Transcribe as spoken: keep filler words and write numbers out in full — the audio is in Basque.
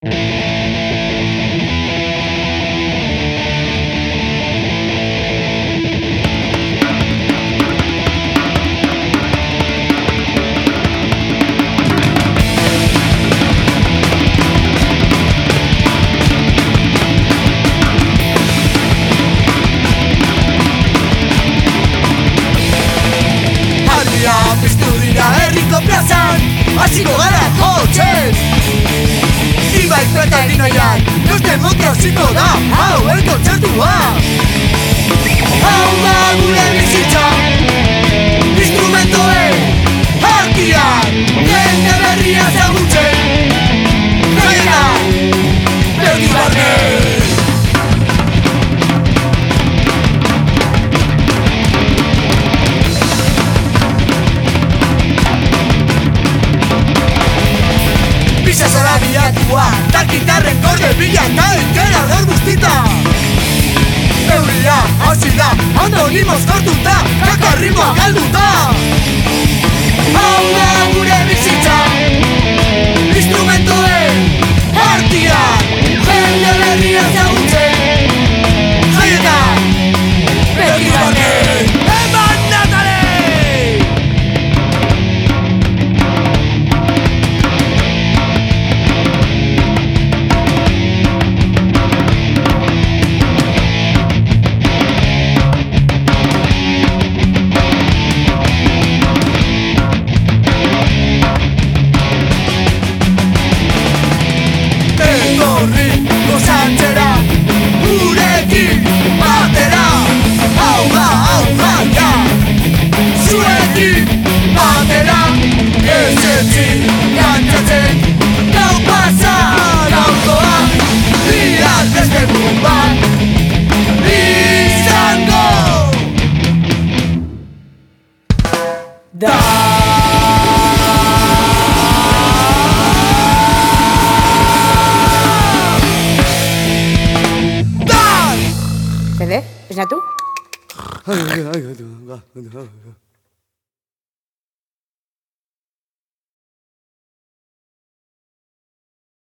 Hasiko gara jotzen Ibaik eta Erinaiak Nos demokraziko da Hau el kontzertua Hau da gure bizitza Instrumentoen Arkiak Jende berria zagutzen Gaina Begi barne Zara biatua, ta gitarren korde bila eta ikera gaur guztita Euria, hasi da, anonimos kortuta, kakarrimoa galduta Hau da gure bizitza, instrumentoen artia Jende berria zagutzen, jaietan, begi barne Eman Natale! Zer, esnatu? Ai, ai, ai, ai, ai, ai, ai, ai.